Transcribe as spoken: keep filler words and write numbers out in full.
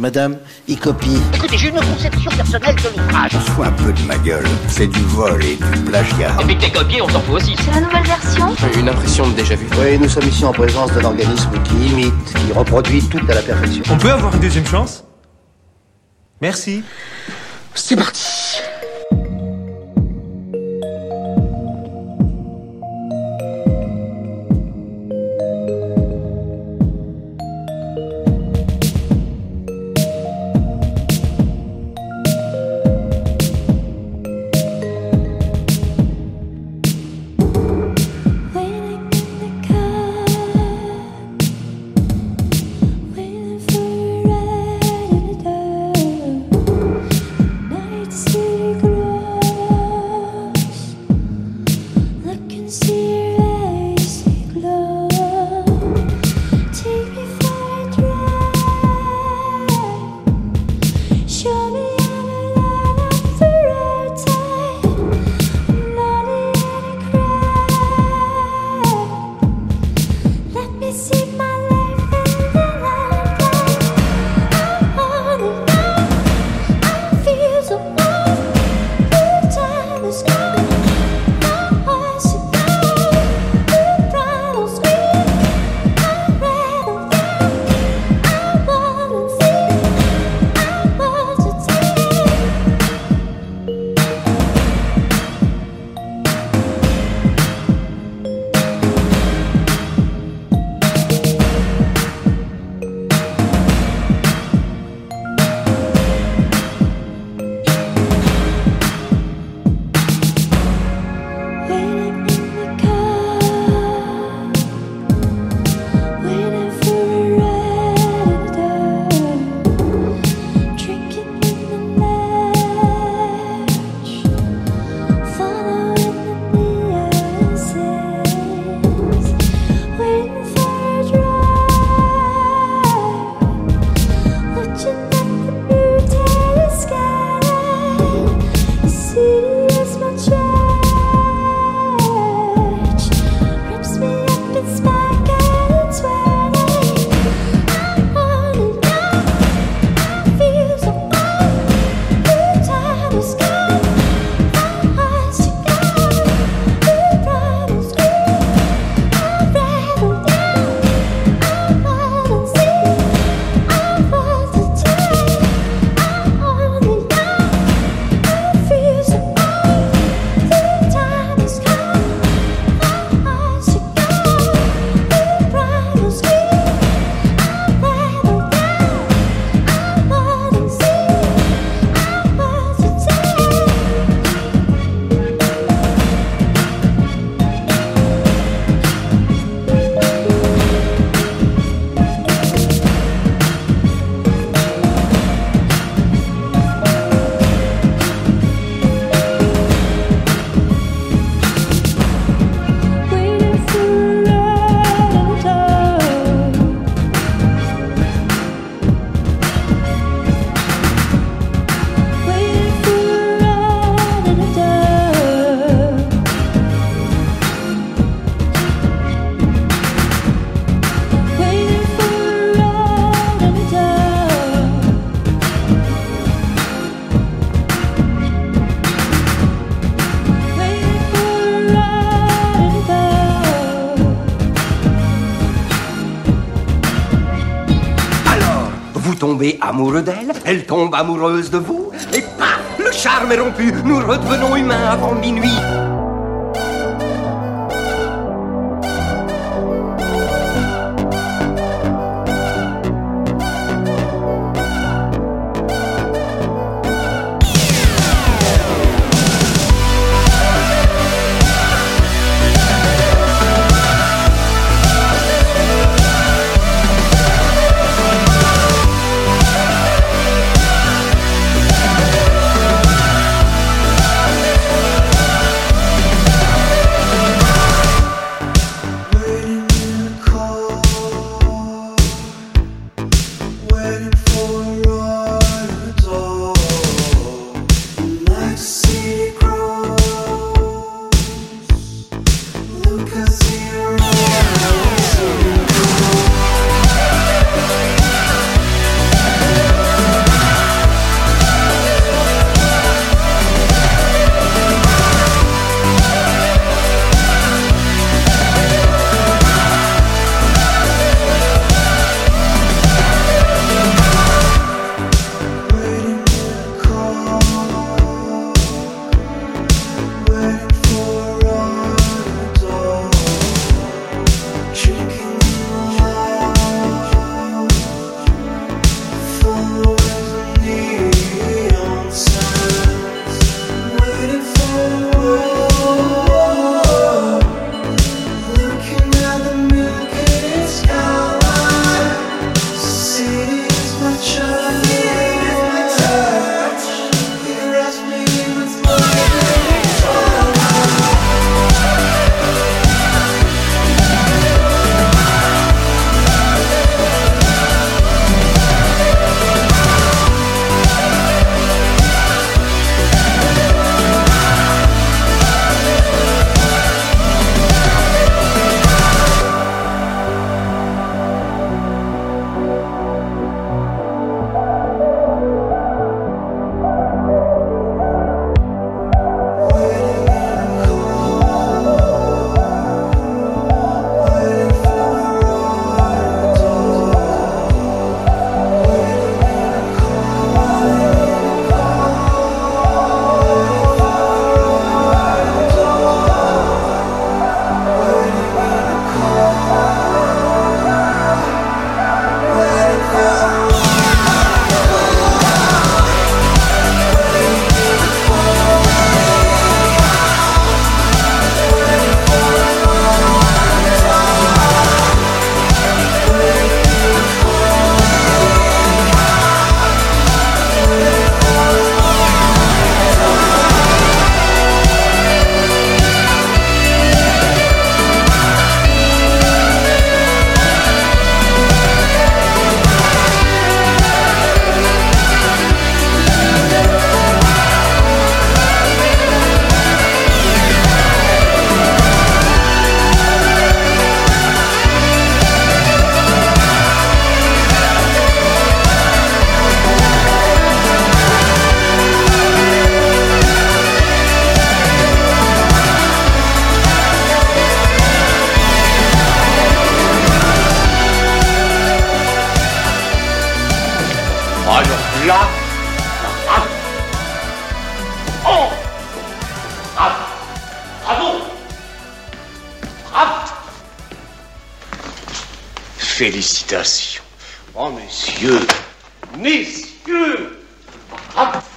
madame, il copie. Écoutez, j'ai une conception personnelle de l'ouvrage. Fous un peu de ma gueule. C'est du vol et du plagiat. Et puis que t'es copié, on s'en fout aussi. C'est la nouvelle version ? Une impression de déjà vu. Oui, nous sommes ici en présence d'un organisme qui imite, qui reproduit tout à la perfection. On peut avoir une deuxième chance ? Merci. C'est parti. Tombez amoureux d'elle, elle tombe amoureuse de vous, et paf, le charme est rompu, nous redevenons humains avant minuit. Alors là, rap. Oh, rap. Bravo. Rap. Félicitations. Oh, messieurs, messieurs.